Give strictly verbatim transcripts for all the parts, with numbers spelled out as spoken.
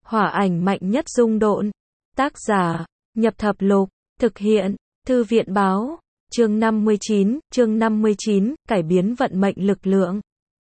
Hỏa ảnh mạnh nhất dung độn. Tác giả, Nhập Thập Lục. Thực hiện, Thư viện báo. Chương năm mươi chín, chương năm mươi chín, cải biến vận mệnh lực lượng.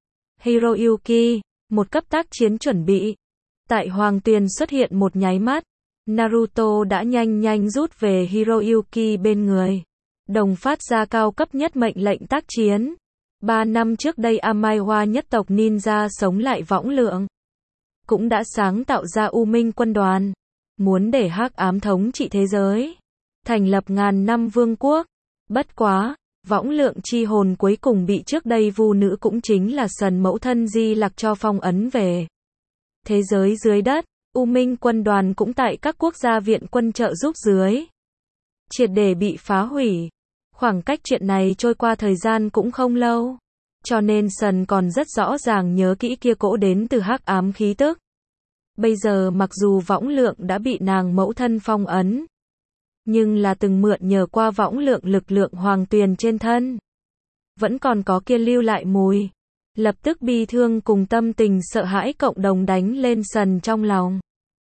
Hiroyuki, một cấp tác chiến chuẩn bị. Tại Hoàng Tuyền xuất hiện một nháy mắt, Naruto đã nhanh nhanh rút về Hiroyuki bên người. Đồng phát ra cao cấp nhất mệnh lệnh tác chiến. Ba năm trước đây Amaiwa nhất tộc ninja sống lại võng lượng. Cũng đã sáng tạo ra U Minh quân đoàn. Muốn để hắc ám thống trị thế giới. Thành lập ngàn năm vương quốc. Bất quá, võng lượng chi hồn cuối cùng bị trước đây vu nữ cũng chính là Sần mẫu thân Di Lặc cho phong ấn về. Thế giới dưới đất, U Minh quân đoàn cũng tại các quốc gia viện quân trợ giúp dưới. Triệt để bị phá hủy. Khoảng cách chuyện này trôi qua thời gian cũng không lâu. Cho nên Sần còn rất rõ ràng nhớ kỹ kia cỗ đến từ hắc ám khí tức. Bây giờ mặc dù võng lượng đã bị nàng mẫu thân phong ấn, nhưng là từng mượn nhờ qua võng lượng lực lượng Hoàng Tuyền trên thân. Vẫn còn có kia lưu lại mùi. Lập tức bi thương cùng tâm tình sợ hãi cộng đồng đánh lên Sần trong lòng.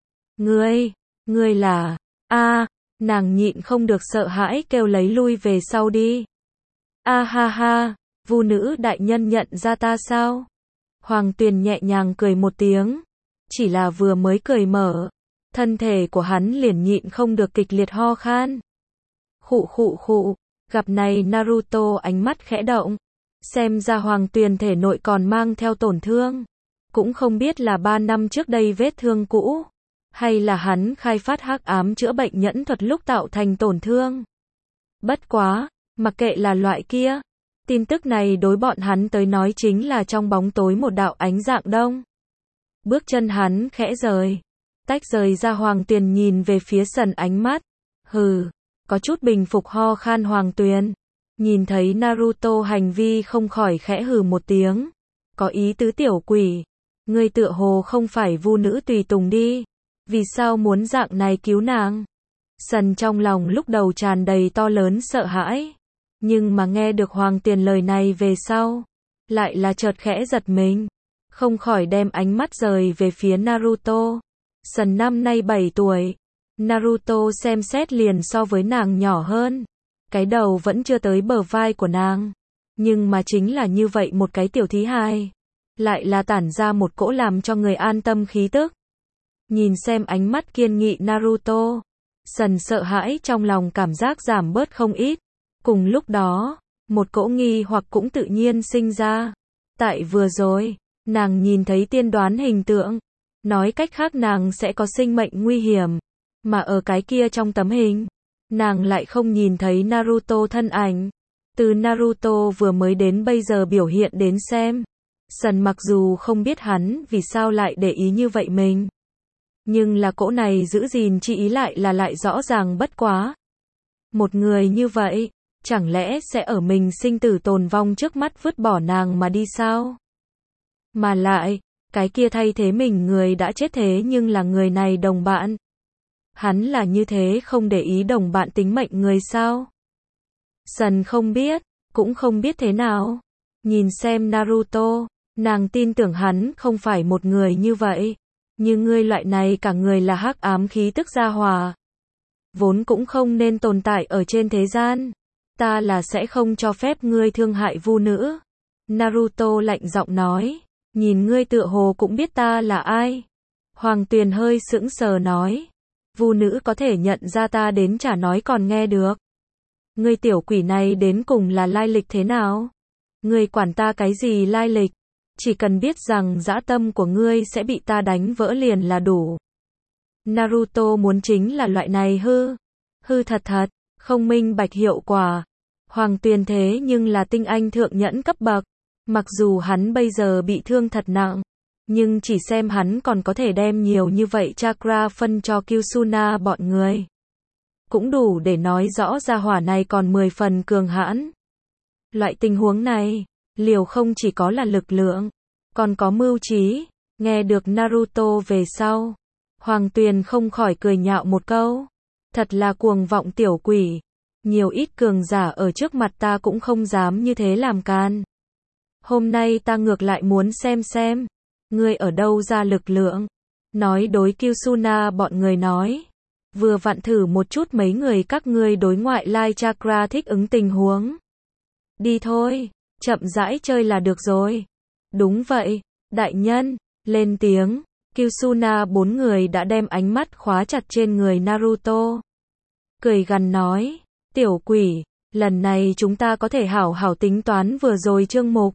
Ngươi, ngươi là, a nàng nhịn không được sợ hãi kêu lấy lui về sau đi. A ha ha, vu nữ đại nhân nhận ra ta sao? Hoàng Tuyền nhẹ nhàng cười một tiếng. Chỉ là vừa mới cười mở, thân thể của hắn liền nhịn không được kịch liệt ho khan. Khụ khụ khụ, gặp này Naruto ánh mắt khẽ động. Xem ra Hoàng Tuyền thể nội còn mang theo tổn thương. Cũng không biết là ba năm trước đây vết thương cũ, hay là hắn khai phát hắc ám chữa bệnh nhẫn thuật lúc tạo thành tổn thương. Bất quá, mặc kệ là loại kia, tin tức này đối bọn hắn tới nói chính là trong bóng tối một đạo ánh dạng đông. Bước chân hắn khẽ rời, tách rời ra. Hoàng Tuyền nhìn về phía Sần ánh mắt, hừ, có chút bình phục ho khan. Hoàng Tuyền nhìn thấy Naruto hành vi không khỏi khẽ hừ một tiếng. Có ý tứ tiểu quỷ, ngươi tựa hồ không phải vu nữ tùy tùng đi, vì sao muốn dạng này cứu nàng? Sần trong lòng lúc đầu tràn đầy to lớn sợ hãi, nhưng mà nghe được Hoàng Tuyền lời này về sau, lại là chợt khẽ giật mình, không khỏi đem ánh mắt rời về phía Naruto. Sần năm nay bảy tuổi, Naruto xem xét liền so với nàng nhỏ hơn, cái đầu vẫn chưa tới bờ vai của nàng, nhưng mà chính là như vậy một cái tiểu thí hài, lại là tản ra một cỗ làm cho người an tâm khí tức. Nhìn xem ánh mắt kiên nghị Naruto, Sần sợ hãi trong lòng cảm giác giảm bớt không ít. Cùng lúc đó, một cỗ nghi hoặc cũng tự nhiên sinh ra. Tại vừa rồi, nàng nhìn thấy tiên đoán hình tượng, nói cách khác nàng sẽ có sinh mệnh nguy hiểm, mà ở cái kia trong tấm hình, nàng lại không nhìn thấy Naruto thân ảnh. Từ Naruto vừa mới đến bây giờ biểu hiện đến xem, Sần mặc dù không biết hắn vì sao lại để ý như vậy mình, nhưng là cỗ này giữ gìn chi ý lại là lại rõ ràng bất quá. Một người như vậy, chẳng lẽ sẽ ở mình sinh tử tồn vong trước mắt vứt bỏ nàng mà đi sao? Mà lại, cái kia thay thế mình người đã chết thế nhưng là người này đồng bạn. Hắn là như thế không để ý đồng bạn tính mệnh người sao? Sần không biết, cũng không biết thế nào. Nhìn xem Naruto, nàng tin tưởng hắn không phải một người như vậy. Như ngươi loại này cả người là hắc ám khí tức gia hòa, vốn cũng không nên tồn tại ở trên thế gian. Ta là sẽ không cho phép ngươi thương hại vu nữ. Naruto lạnh giọng nói, nhìn ngươi tựa hồ cũng biết ta là ai. Hoàng Tuyền hơi sững sờ nói, vu nữ có thể nhận ra ta đến chả nói còn nghe được. Ngươi tiểu quỷ này đến cùng là lai lịch thế nào? Ngươi quản ta cái gì lai lịch? Chỉ cần biết rằng dã tâm của ngươi sẽ bị ta đánh vỡ liền là đủ. Naruto muốn chính là loại này hư. Hư thật thật, không minh bạch hiệu quả. Hoàng Tuyền thế nhưng là tinh anh thượng nhẫn cấp bậc. Mặc dù hắn bây giờ bị thương thật nặng, nhưng chỉ xem hắn còn có thể đem nhiều như vậy chakra phân cho Kyusuna bọn người, cũng đủ để nói rõ ra hỏa này còn mười phần cường hãn. Loại tình huống này, liều không chỉ có là lực lượng, còn có mưu trí. Nghe được Naruto về sau, Hoàng Tuyền không khỏi cười nhạo một câu. Thật là cuồng vọng tiểu quỷ. Nhiều ít cường giả ở trước mặt ta cũng không dám như thế làm can. Hôm nay ta ngược lại muốn xem xem, ngươi ở đâu ra lực lượng, nói đối Kyusuna bọn người nói. Vừa vặn thử một chút mấy người các ngươi đối ngoại lai chakra thích ứng tình huống. Đi thôi, chậm rãi chơi là được rồi. Đúng vậy, đại nhân, lên tiếng. Kyusuna bốn người đã đem ánh mắt khóa chặt trên người Naruto. Cười gằn nói, tiểu quỷ, lần này chúng ta có thể hảo hảo tính toán vừa rồi chương mục.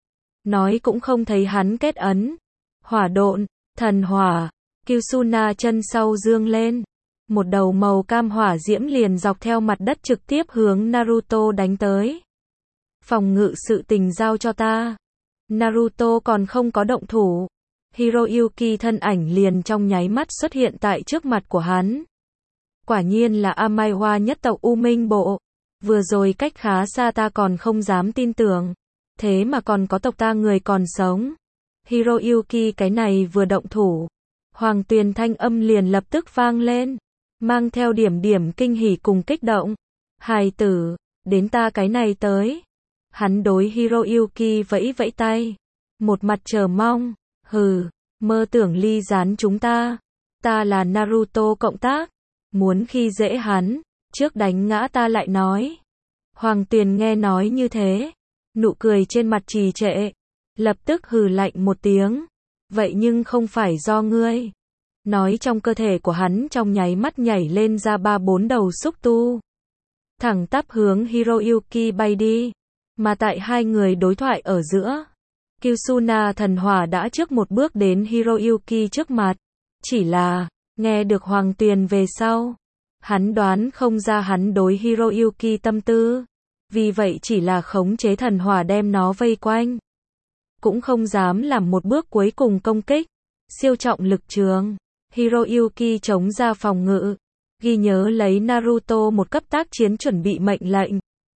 Nói cũng không thấy hắn kết ấn. Hỏa độn, thần hỏa, Kyusuna chân sau dương lên. Một đầu màu cam hỏa diễm liền dọc theo mặt đất trực tiếp hướng Naruto đánh tới. Phòng ngự sự tình giao cho ta. Naruto còn không có động thủ. Hiroyuki thân ảnh liền trong nháy mắt xuất hiện tại trước mặt của hắn. Quả nhiên là Amaiwa nhất tộc U Minh Bộ. Vừa rồi cách khá xa ta còn không dám tin tưởng. Thế mà còn có tộc ta người còn sống. Hiroyuki cái này vừa động thủ. Hoàng Tuyền thanh âm liền lập tức vang lên. Mang theo điểm điểm kinh hỉ cùng kích động. Hài tử, đến ta cái này tới. Hắn đối Hiroyuki vẫy vẫy tay. Một mặt chờ mong. Hừ, mơ tưởng ly gián chúng ta. Ta là Naruto cộng tác. Muốn khi dễ hắn, trước đánh ngã ta lại nói. Hoàng Tuyền nghe nói như thế. Nụ cười trên mặt trì trệ. Lập tức hừ lạnh một tiếng. Vậy nhưng không phải do ngươi. Nói trong cơ thể của hắn trong nháy mắt nhảy lên ra ba bốn đầu xúc tu. Thẳng tắp hướng Hiroyuki bay đi. Mà tại hai người đối thoại ở giữa. Kyusuna thần hỏa đã trước một bước đến Hiroyuki trước mặt. Chỉ là, nghe được Hoàng Tuyền về sau. Hắn đoán không ra hắn đối Hiroyuki tâm tư. Vì vậy chỉ là khống chế thần hỏa đem nó vây quanh. Cũng không dám làm một bước cuối cùng công kích. Siêu trọng lực trường. Hiroyuki chống ra phòng ngự. Ghi nhớ lấy Naruto một cấp tác chiến chuẩn bị mệnh lệnh.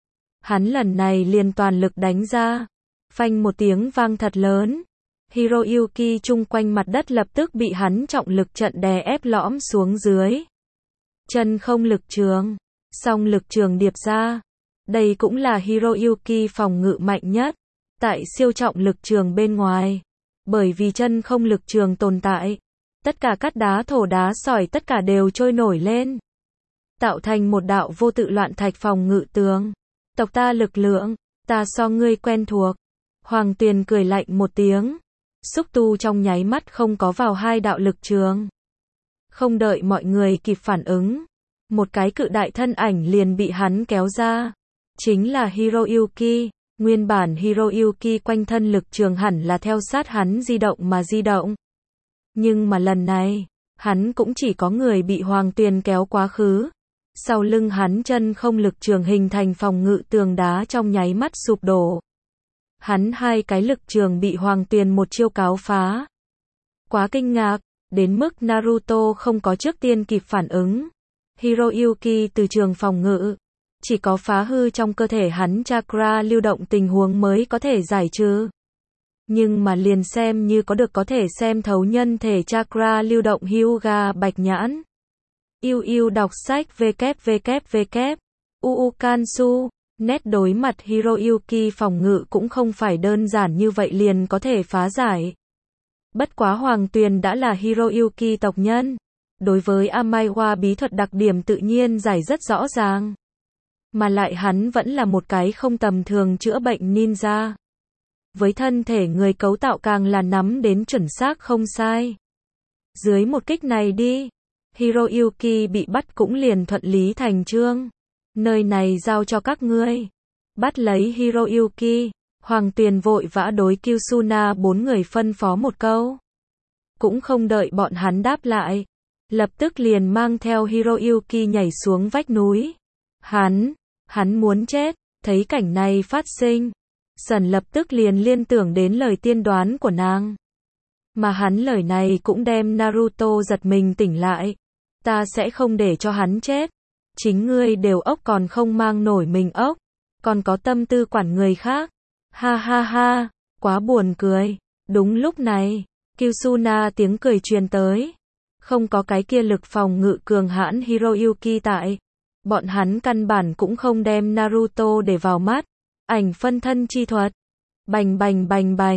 Hắn lần này liền toàn lực đánh ra. Phanh một tiếng vang thật lớn. Hiroyuki chung quanh mặt đất lập tức bị hắn trọng lực trận đè ép lõm xuống dưới. Chân không lực trường. Song lực trường điệp ra. Đây cũng là Hiroyuki phòng ngự mạnh nhất. Tại siêu trọng lực trường bên ngoài. Bởi vì chân không lực trường tồn tại. Tất cả cát đá thổ đá sỏi tất cả đều trôi nổi lên. Tạo thành một đạo vô tự loạn thạch phòng ngự tường. Tộc ta lực lượng. Ta so ngươi quen thuộc. Hoàng Tuyền cười lạnh một tiếng. Xúc tu trong nháy mắt không có vào hai đạo lực trường. Không đợi mọi người kịp phản ứng. Một cái cự đại thân ảnh liền bị hắn kéo ra. Chính là Hiroyuki. Nguyên bản Hiroyuki quanh thân lực trường hẳn là theo sát hắn di động mà di động. Nhưng mà lần này, hắn cũng chỉ có người bị Hoàng Tuyền kéo quá khứ. Sau lưng hắn chân không lực trường hình thành phòng ngự tường đá trong nháy mắt sụp đổ. Hắn hai cái lực trường bị Hoàng Tuyền một chiêu cáo phá. Quá kinh ngạc, đến mức Naruto không có trước tiên kịp phản ứng. Hiroyuki từ trường phòng ngự. Chỉ có phá hư trong cơ thể hắn chakra lưu động tình huống mới có thể giải trừ. Nhưng mà liền xem như có được có thể xem thấu nhân thể chakra lưu động Hyuga bạch nhãn. Yêu yêu đọc sách www. Uu Kansu. Nét đối mặt Hiroyuki phòng ngự cũng không phải đơn giản như vậy liền có thể phá giải. Bất quá Hoàng Tuyền đã là Hiroyuki tộc nhân. Đối với Amaiwa bí thuật đặc điểm tự nhiên giải rất rõ ràng. Mà lại hắn vẫn là một cái không tầm thường chữa bệnh ninja. Với thân thể người cấu tạo càng là nắm đến chuẩn xác không sai. Dưới một kích này đi, Hiroyuki bị bắt cũng liền thuận lý thành chương. Nơi này giao cho các ngươi. Bắt lấy Hiroyuki, Hoàng Tuyền vội vã đối Kyusuna bốn người phân phó một câu. Cũng không đợi bọn hắn đáp lại. Lập tức liền mang theo Hiroyuki nhảy xuống vách núi. Hắn, hắn muốn chết, thấy cảnh này phát sinh. Sần lập tức liền liên tưởng đến lời tiên đoán của nàng. Mà hắn lời này cũng đem Naruto giật mình tỉnh lại. Ta sẽ không để cho hắn chết. Chính ngươi đều ốc còn không mang nổi mình ốc. Còn có tâm tư quản người khác. Ha ha ha, quá buồn cười. Đúng lúc này, Kyusuna tiếng cười truyền tới. Không có cái kia lực phòng ngự cường hãn Hiroyuki tại. Bọn hắn căn bản cũng không đem Naruto để vào mắt. Ảnh phân thân chi thuật. Bành bành bành bành.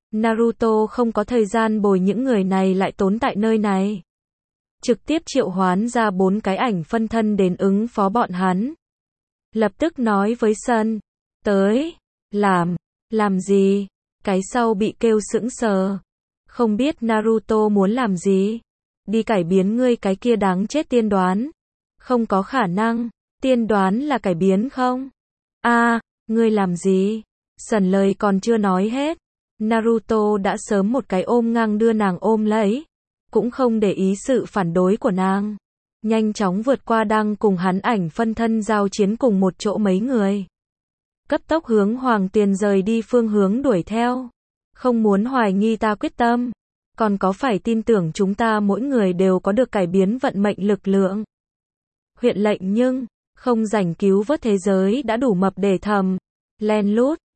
Naruto không có thời gian bồi những người này lại tốn tại nơi này. Trực tiếp triệu hoán ra bốn cái ảnh phân thân đến ứng phó bọn hắn. Lập tức nói với Sun, tới, làm, làm gì? Cái sau bị kêu sững sờ. Không biết Naruto muốn làm gì? Đi cải biến ngươi cái kia đáng chết tiên đoán. Không có khả năng, tiên đoán là cải biến không? A, à, ngươi làm gì? Sần lời còn chưa nói hết. Naruto đã sớm một cái ôm ngang đưa nàng ôm lấy. Cũng không để ý sự phản đối của nàng. Nhanh chóng vượt qua đang cùng hắn ảnh phân thân giao chiến cùng một chỗ mấy người. Cấp tốc hướng Hoàng Tuyền rời đi phương hướng đuổi theo. Không muốn hoài nghi ta quyết tâm. Còn có phải tin tưởng chúng ta mỗi người đều có được cải biến vận mệnh lực lượng. Huyện lệnh nhưng, không rảnh cứu vớt thế giới đã đủ mập để thầm. Len lút,